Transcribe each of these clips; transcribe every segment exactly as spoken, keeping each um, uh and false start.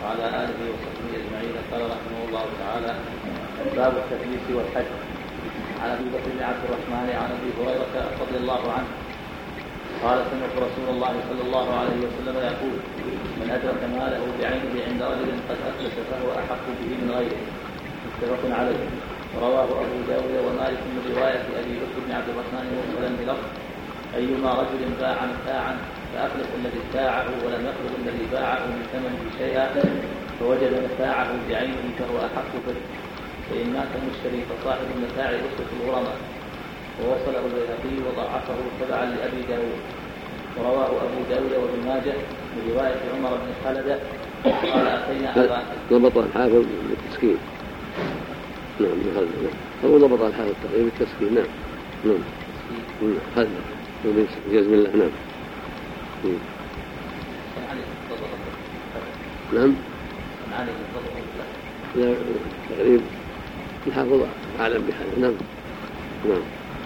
وعلى آله وصحبه أجمعين. قال رحمه الله تعالى: باب التفليس والحج. عن أبي بكر بن عبد الرحمن عن أبي هريرة رضي الله عنه قال: سمعت رسول الله صلى الله عليه وسلم يقول: من أدرك ماله بعينه عند رجل قد أفلس فهو أحق به من غيره. متفق عليه. رواه أبو داود ومالك من رواية أبي بكر بن عبد الرحمن مرسلا بلفظ: أيما رجل باع متاعا فأفلس الذي ابتاعه ولم يطلب الذي باعه من ثمنه شيئا فوجد متاعه بعينه فهو أحق به، فإن مات المشتري فصاحب المتاع أسرة الغرماء. ووصله البيهقي وضعفه تبعا لأبي داود. ورواه أبو داود وابن ماجه من رواية عمر بن خالد قال: أتينا أبا ضبط الحافظ بالتسكين. نعم بخلد. هو ضبط الحافظ التقريب بالتسكين. نعم نعم خلد بجزم الله. نعم نعم لا تقريب الحافظ أعلم بهذا. نعم نعم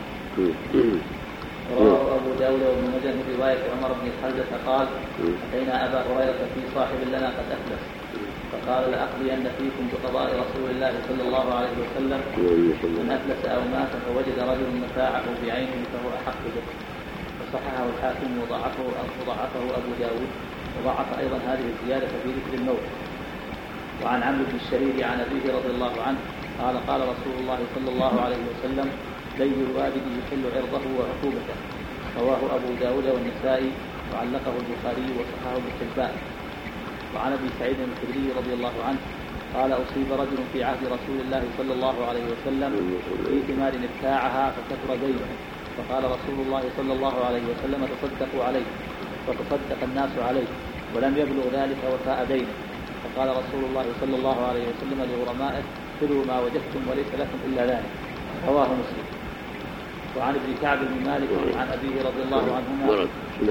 رواه أبو داود وابن ماجه من رواية عمر بن خالد قال: أتينا أبا هريرة في صاحب لنا قد أفلس فقال: لأقضين فيكم بقضاء رسول الله صلى الله عليه وسلم من أفلس أو مات فوجد رجل متاعه بعينه فهو أحق به. وصححه الحاكم وضعفه وضعفه أبو داود وضعف أيضا هذه الزيادة في ذكر الموت. وعن عمرو بن الشريد عن أبيه رضي الله عنه قال: قال رسول الله صلى الله عليه وسلم: دي الوالد يحل عرضه وعقوبته. رواه أبو داود والنسائي وعلقه البخاري وصححه ابن حبان. وعن أبي سعيد الخدري رضي الله عنه قال: أصيب رجل في عهد رسول الله صلى الله عليه وسلم في ثمار ابتاعها فكثر دينه، فقال رسول الله صلى الله عليه وسلم: تصدقوا عليه. فتصدق الناس عليه ولم يبلغ ذلك وفاء دينه، فقال رسول الله صلى الله عليه وسلم لغرمائه: خذوا ما وجدتم وليس لكم إلا ذلك. رواه مسلم. وعن ابن كعب بن مالك عن أبيه رضي الله عنهما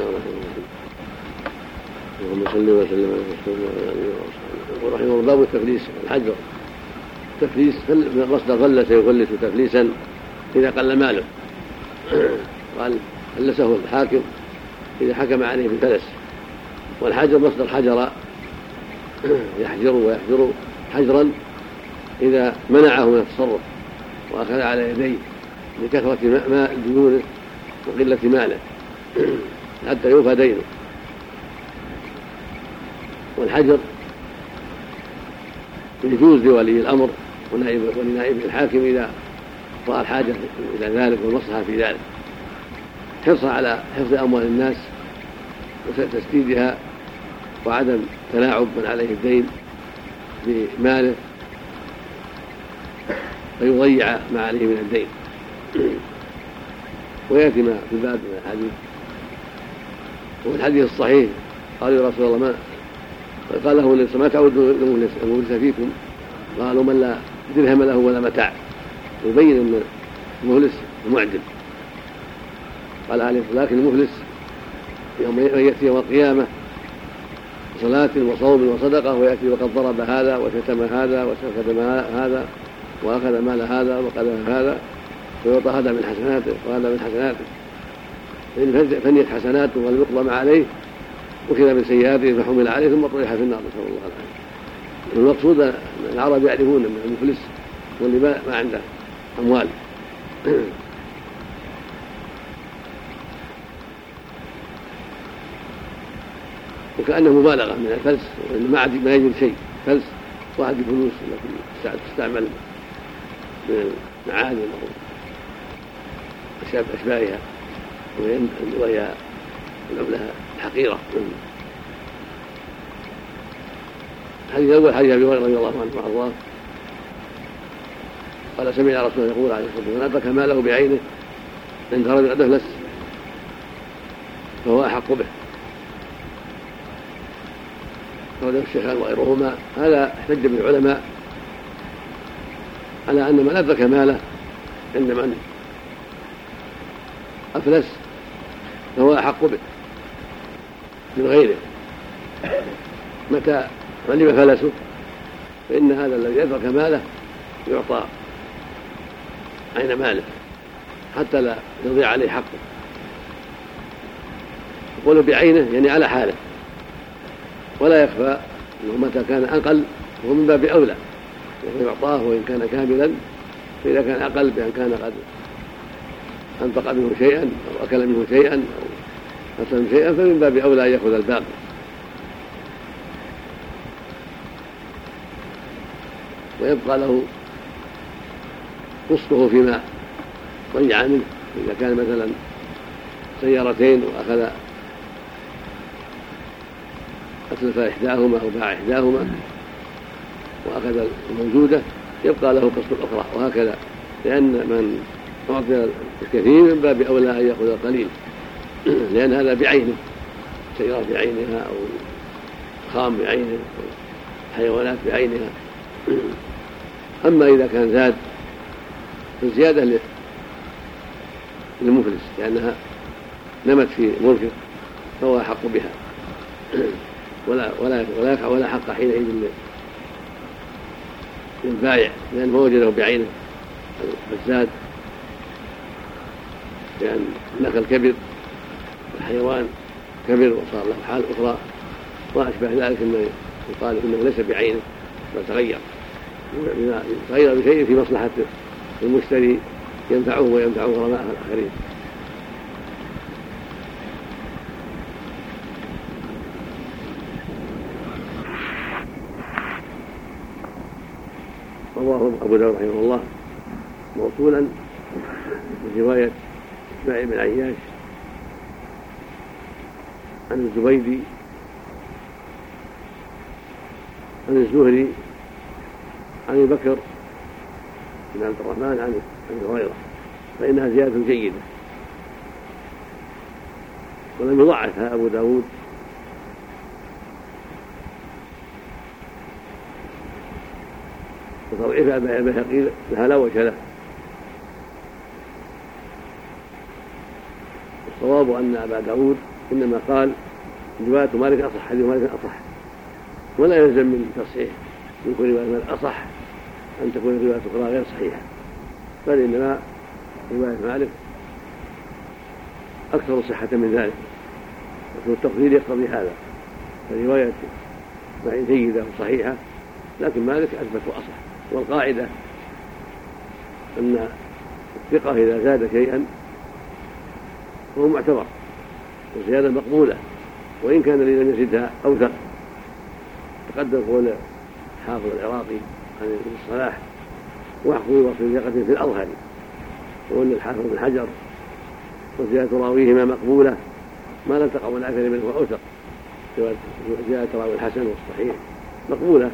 اللهم صل وسلم على رسول الله ورحمه الله. باب التفليس الحجر. تفليس مصدر فلس يفلس تفليسا إذا قل ماله. قال فلسه الحاكم إذا حكم عليه بالفلس. والحجر مصدر حجر يحجر ويحجر حجرا إذا منعه من التصرف وأخذ على يديه لكثرة ماء ديونه وقلة ماله حتى يوفى دينه. والحجر يجوز لولي الأمر ولنائب الحاكم إذا رأى الحاجة إلى ذلك والمصلحة في ذلك، حرصا على حفظ أموال الناس وتسديدها وعدم تلاعب من عليه الدين بماله فيضيع ما عليه من الدين. ويأتي ما في الباب من الحديث. وفي الحديث الصحيح قال يا رسول الله ما قال له ما تعود المفلس فيكم؟ قالوا من لا درهم له ولا متاع، يبين أن المفلس معدم. قال عليه لكن المفلس يوم يأتي يوم القيامة صلاة وصوم وصدقة ويأتي وقد ضرب هذا وشتم هذا وسفك هذا وأخذ مال هذا وقذف هذا فيعطى هذا من حسناته وهذا من حسناته، فإن فنيت حسناته ولم يقضى ما عليه وكذا من سيئاته فحمل عليه ثم طرح في النار، نسأل الله العافية. المقصود أن العرب يعرفون أن المفلس واللي ما عنده أموال. وكأنه مبالغة من الفلس، وإن ما عاد ما يجد شيء. فلس واحد فلوس التي تستعمل من المعادن أو أشباهها وهي العملة الحقيرة. الحديث الأول حديث أبي هريرة رضي الله عنه وأرضاه قال سمع رسول الله يقول عليه الصلاة والسلام: من أدرك ماله بعينه عند رجل قد أفلس فهو أحق به. قال الشيخان وغيرهما هذا احتج به العلماء على أن من أدرك ماله عند من أفلس فهو أحق به من غيره. متى علم فلسه فإن هذا الذي أدرك ماله يعطى عين ماله حتى لا يضيع عليه حقه. يقول بعينه يعني على حاله، ولا يخفى أنه متى كان أقل هو من باب أولى يعطاه وإن كان كاملا، فإذا كان أقل بأن كان قد أنفق منه شيئا أو أكل منه شيئا أو أسلم شيئا فمن باب أولى أن يأخذ الباقي. ويبقى له قسطه فيما ضيع منه، إذا كان مثلا سيارتين وأخذ أتلف إحداهما أو باع إحداهما وأخذ الموجودة يبقى له قسط الأخرى، وهكذا، لأن من أعطي الكثير من باب أولى أن يأخذ القليل، لأن هذا بعينه، سيارة بعينها أو خام بعينه أو حيوانات بعينها. أما إذا كان زاد فالزيادة للمفلس لأنها نمت في ملكه فهو أحق بها، ولا ولا ولا ولا حق حينئذ للبائع لأنه وجده بعينه فالزاد، لأن النخل كبر والحيوان كبر وصار له حال أخرى وأشبه ذلك، إنه يقال إنه ليس بعينه بل تغير تغير بشيء في مصلحة المشتري ينفعه وينفع غرماء الآخرين. رواه أبو داود رحمه الله موصولا من رواية إسماعيل بن عياش عن الزبيدي عن الزهري عن أبي بكر بن عبد الرحمن عن أبي هريرة، فإنها زيادة جيدة ولم يضعفها أبو داود وتضعيفها البيهقي لها لا وجه له. الصواب أن أبا داود إنما قال رواية مالك أصح، حديث مالك أصح، ولا يلزم من تصحيح من كل رواية مالك أصح أن تكون الرواية الأخرى غير صحيحة، بل إنما رواية مالك أكثر صحة من ذلك، لكن التقدير يقتضي هذا، فرواية معي جيدة وصحيحة لكن مالك أثبت وأصح. والقاعدة أن الثقة إذا زاد شيئا فهو معتبر وزيادة مقبولة، وإن كان الذي لم يزدها أوثق. تقدم قول حافظ العراقي عن ابن الصلاح واحكم بوصف ثقة في الأظهر، وأن الحافظ بن حجر وزيادة راويهما مقبولة ما لم تقع الأكثر منه أوثق، زيادة راوي الحسن والصحيح مقبولة.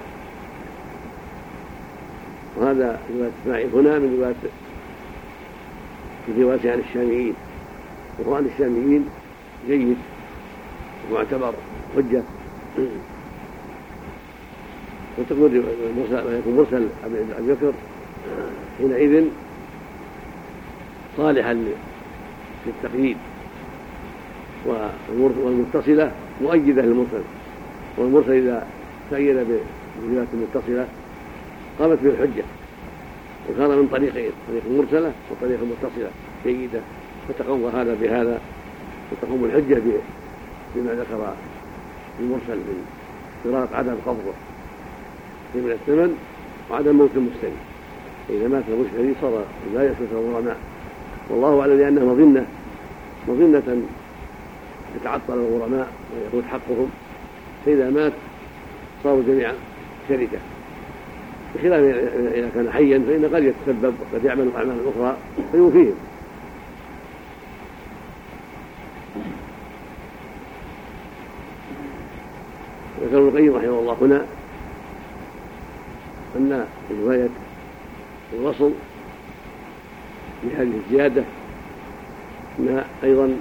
وهذا رواية إسماعيل هنا من رواية من رواية عن الشاميين، وهو عن الشاميين جيد ومعتبر حجة، وتكون مرسل أبي بكر حينئذ صالحا للتقييد، والمتصلة مؤيدة للمرسل، والمرسل إذا تأيد برواية متصلة قامت به الحجة، وكان من طريقين، طريق المرسلة وطريق المتصلة جيدة، فتقوى هذا بهذا وتقوم الحجة بما ذكر المرسل من اشتراط عدم قبضه من الثمن وعدم موت المشتري. إذا مات المشتري صار لا يسلك الغرماء، والله أعلم لأنها مظنة مظنة يتعطل الغرماء ويفوت حقهم، فإذا مات صاروا جميعا شركة، بخلاف إذا كان حيا فإن قد يتسبب وقد يعمل أعمالا أخرى فيوفيهم. ذكر ابن القيم رحمه الله هنا أن رواية الوصل بهذه الزيادة أنها أيضا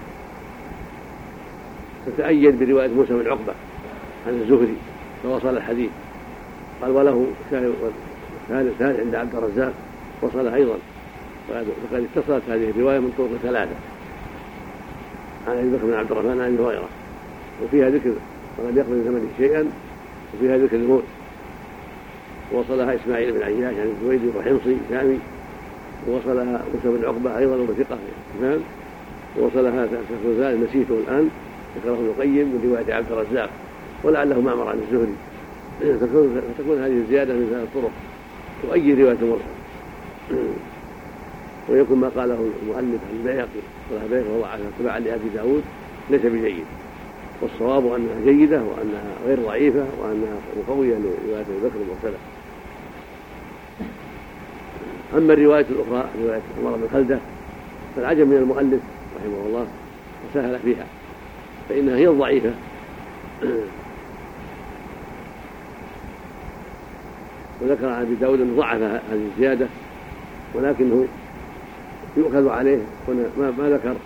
تتأيد برواية موسى بن عقبة عن الزهري فوصل الحديث، قال وله ثالث عند عبد الرزاق وصله أيضا، فقد اتصلت هذه الرواية من طرق ثلاثة عن أبي بكر بن عبد الرحمن عن أبي هريرة، وفيها ذكر ولم يقبل ثمنه شيئا، وفيها ذكر الموت، ووصلها إسماعيل بن عياش عن الزبيدي وحمصي شامي، ووصلها موسى بن عقبة أيضا وثقة الإمام، ووصلها شيخ نسيته الآن ذكره ابن القيم من رواية عبد الرزاق، ولعله معمر عن الزهري فتكون هذه الزيادة من ثلاث طرق تؤيد رواية المرسل، ويكون ما قاله المؤلف عن البيهقي والبيهقي وضعها تبعا لأبي داود ليس بجيد، والصواب أنها جيدة وأنها غير ضعيفة وأنها مقوية لرواية أبي بكر المرسلة. أما الرواية الأخرى رواية عمر بن خلدة فالعجب من المؤلف رحمه الله وسهل فيها، فإنها هي الضعيفة وذكر عن أبي داود أنه ضعف هذه الزيادة، ولكنه يؤخذ عليه هنا ما, ما ذكر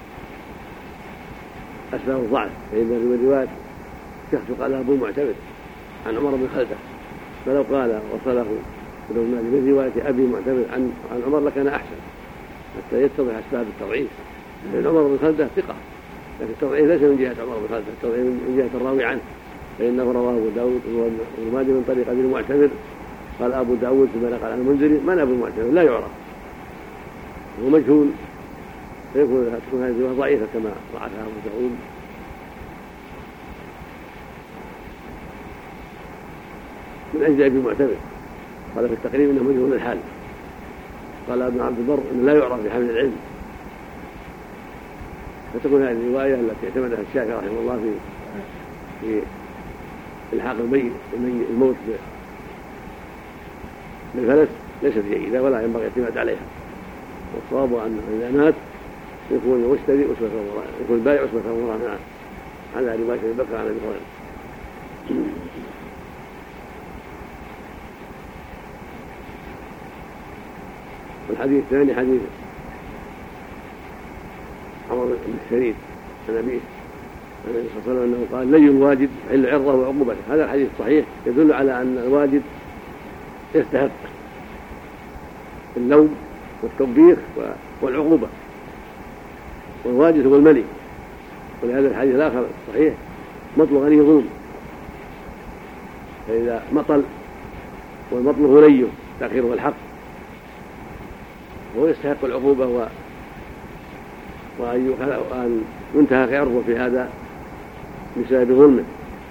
أسباب الضعف، فإن الرواية شخص قال أبو معتمد عن عمر بن خلدة، فلو قال وصله من رواية أبي معتمد عن عن عمر لكان أحسن حتى يتضح أسباب التضعيف، لأن عمر بن خلدة ثقة، لكن التضعيف ليس من جهة عمر بن خلدة، التضعيف من جهة الراوي عنه، فإنه رواه أبو داود وابن ماجه من طريق أبي المعتمد. قال أبو داود ثم نقل عن المنذري من أبو المعتمد لا يعرف وهو مجهول، فيكون تكون هذه الرواية ضعيفة كما ضعفها أبو داود. من أجل أبي المعتمد قال في التقريب إنه مجهول الحال. قال ابن عبد البر إنه لا يعرف بحمل العلم، فتكون هذه الرواية التي اعتمدها الشافعي رحمه الله في في إلحاق الميت الموت بالفلس ليست جيدة ولا ينبغي الاعتماد عليها، والصواب أنه إذا مات يكون المشتري أسوة الله، يكون البائع أسوة الله معه على رواية أبي بكر عن أبي هريرة. والحديث الثاني حديث عمر بن الشريد عن أبيه عن النبي صلى الله عليه وسلم أنه قال لي الواجد يحل عرضه وعقوبته. هذا الحديث الصحيح يدل على أن الواجد يستحق اللوم والتوبيخ والعقوبة، والواجد هو الملك. ولهذا الحديث الآخر الصحيح مطل غني ظلم، فإذا مطل والمطل غنيه تأخيره الحق وهو يستحق العقوبة و... وأن ينتهك عرضه في هذا بسبب ظلمه.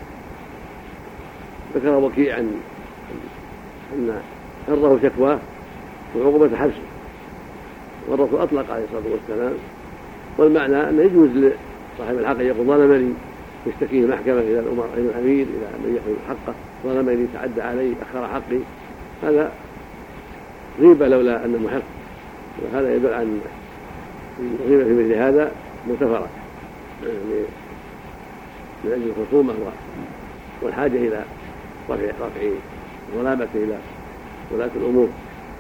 ذكر وكيع عن أن عرضه شكواه وعقوبة حبسه، والرسول أطلق عليه الصلاة والسلام، والمعنى أنه يجوز لصاحب الحق يقول ظلمني يشتكيه المحكمة إلى الأمير إلى من يحمل حقه، ظلمني تعدى علي أخر حقي، هذا غيبة لولا أنه محق، وهذا يدل عن الغيبة في مثل هذا مغتفرة يعني من أجل الخصومة والحاجة إلى رفع رفع ظلامته إلى ولاة الأمور.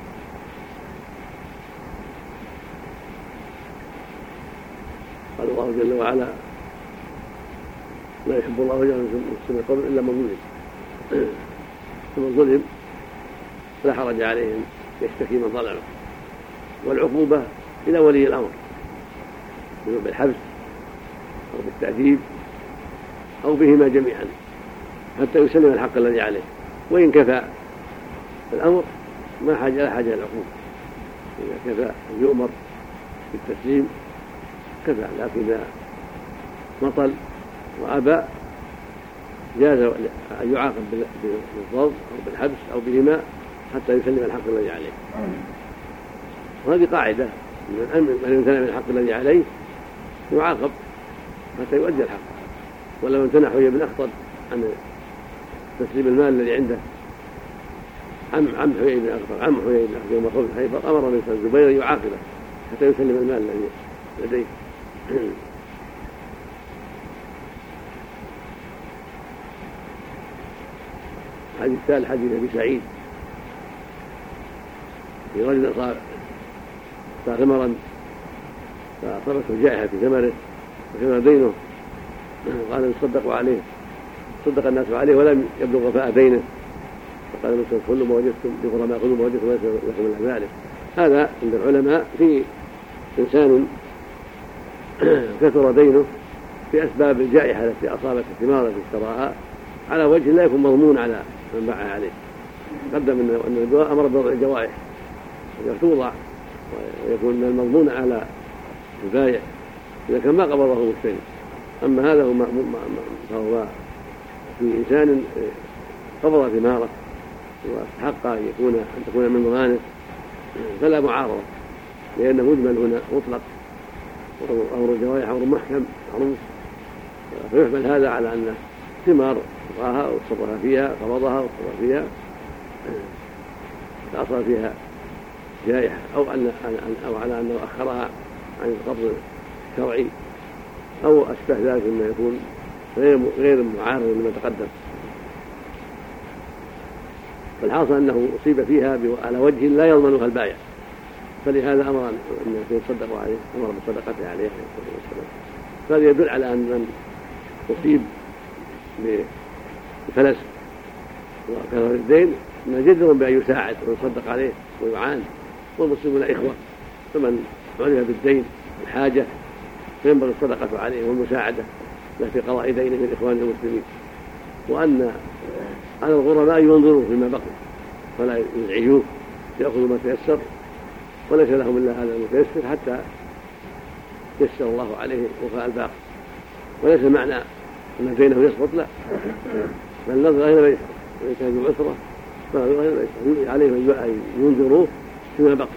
قال الله جل وعلا لا يحب الله جل وعلا القول إلا من ظلم، فمن ظلم لا حرج عليه أن يشتكي من ظلمه، والعقوبة إلى ولي الأمر بالحبس أو بالتأديب أو بهما جميعا حتى يسلم الحق الذي عليه، وإن كفى الأمر ما حاجة لا حاجة للعقوبة، إذا كفى أن يؤمر بالتسليم كفى، لكن إذا مطل وأبى جاز أن يعاقب بالضرب أو بالحبس أو بهما حتى يسلم الحق الذي عليه. وهذه قاعدة من امتنع من الحق الذي عليه يعاقب حتى يؤدي الحق، ولو امتنع حيي بن أخطب عن تسليم المال الذي عنده عم عم حيي بن أخطب عم حيي بن أخطب يوم قبل خيبر أمر من الزبير يعاقبه حتى يسلم المال الذي لديه. الحديث الثالث حديث أبي سعيد في رجل صار صار ثمرا فأصابته جائحة في ثمره وكان دينه، قال يصدق عليه، صدق الناس عليه ولم يبلغ وفاء دينه، فقال المسلم كل ما وجدتم لغرماء خذوا ما وجدتم وليس لكم الا ذلك. هذا عند العلماء في انسان كثر دينه باسباب الجائحه التي اصابت الثمار التي اشتراها على وجه لا يكون مضمون على من باع عليه. قدم ان الدواء امر بوضع الجوائح توضع ويكون من المضمون على البائع اذا كان ما قبضه المشتري. اما هذا هو فهو في انسان قبض ثماره واستحق أن يكون أن تكون من ضمانه فلا معارضة، لأن مجمل هنا مطلق وأمر الجوارح أمر محكم معروف، فيحمل هذا على أن ثمار أبقاها وتصرف فيها قبضها وتصرف فيها فأصل فيها جائحة أو أن أو على أنه أخرها عن القبض الشرعي أو أشبه ذلك مما يكون غير غير معارض لما تقدم. فالحاصل أنه أصيب فيها على وجه لا يضمنها البائع، فلهذا أمر أن يتصدق عليه، أمر بصدقته عليه فهذا يدل على أن من أصيب بفلس وكثر الدين أنه جدير بأن يساعد ويصدق عليه ويعان، والمسلمون إخوة، فمن عرف بالدين الحاجة فينبغي الصدقة عليه والمساعدة له في قضاء دينه من إخوان المسلمين، وأن على الغرماء ينظروا فيما بقي فلا يزعجوه، يأخذوا ما تيسر وليس لهم إلا هذا المتيسر حتى يسر الله عليه وفاء الباقي، وليس معنى أن دينه يسقط، لا، بل النظر غير ما يسقط، وإن كان ذو عسرة فغير ما يسقط عليه أن ينظروه فيما بقي.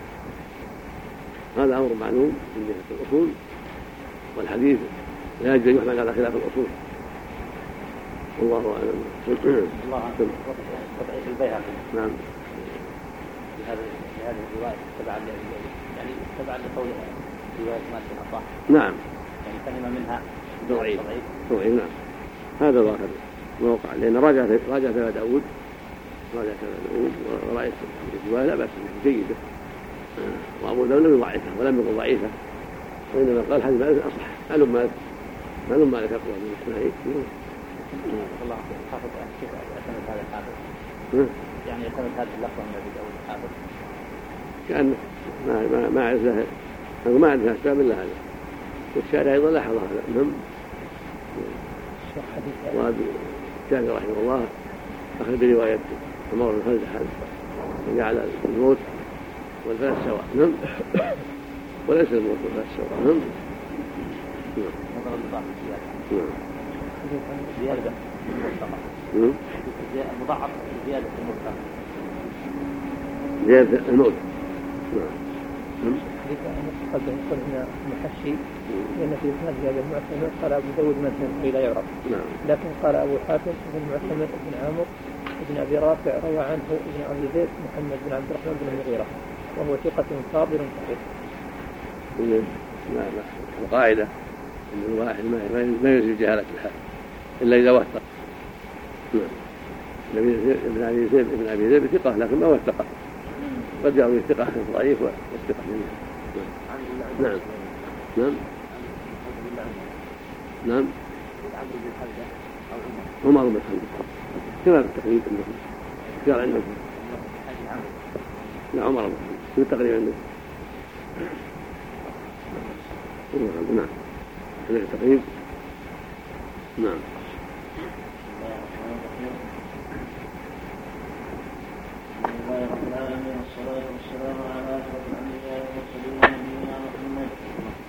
هذا أمر معلوم من جهة الأصول، والحديث لا يجب أن يحمل على خلاف الأصول، والله أعلم. الله أعلم. وضعيف البيهقي. نعم. في هذه في هذه الرواية تبعا يعني تبعا لقول رواية مالك بن صح. نعم. يعني كلمة منها ضعيف. ضعيف نعم. هذا ظاهر موقع، لأن راجع راجع ثلاث داود راجع ثلاث داود ورأيت الرواية لا بأس بها جيدة، وأبو داود لم يضعفها ولم يقل ضعيفة، وإنما قال حديث مالك أصح. معلوم مالك معلوم مالك أقوى من إسماعيل. الله حافظ كيف اعتمد هذا الحافظ؟ يعني اعتمد هذه اللفظة من أبي داود الحافظ؟ كأنه ما ما ما أعرف له، أنا ما أعرف أسباب إلا هذا، والشارع أيضا لاحظ هذا. نعم. وأبي جابر رحمه الله أخذ برواية عمر بن خلد وجعل الموت والفلس سواء. نعم. وليس الموت والفلس سواء. نعم. نعم. زيادة مضاعف زيادة المرتفع زيادة الموت. نعم. قد قلنا محشي لأن في إسناد هذا المعتمد قال أبو داود مثلا لا يعرف. نعم. لكن قال أبو حاتم بن المعتمد بن عامر بن أبي رافع روى عنه ابن أبي زيد محمد بن عبد الرحمن بن المغيرة وهو ثقة صابر صحيح. لا لا القاعدة أن الواحد ما يزيد جهالة الحال إلا إذا وثق. ابن أبي زيد ابن أبي زيد ثقة لكن ما وثقه، قد جاءوا بالثقة ضعيف والثقة جميعا. نعم. نعم. نعم. عمر بن خلد كما في التقريب عندكم قال عندكم. لا عمر بن خلد في التقريب عندكم. نعم. في التقريب. نعم.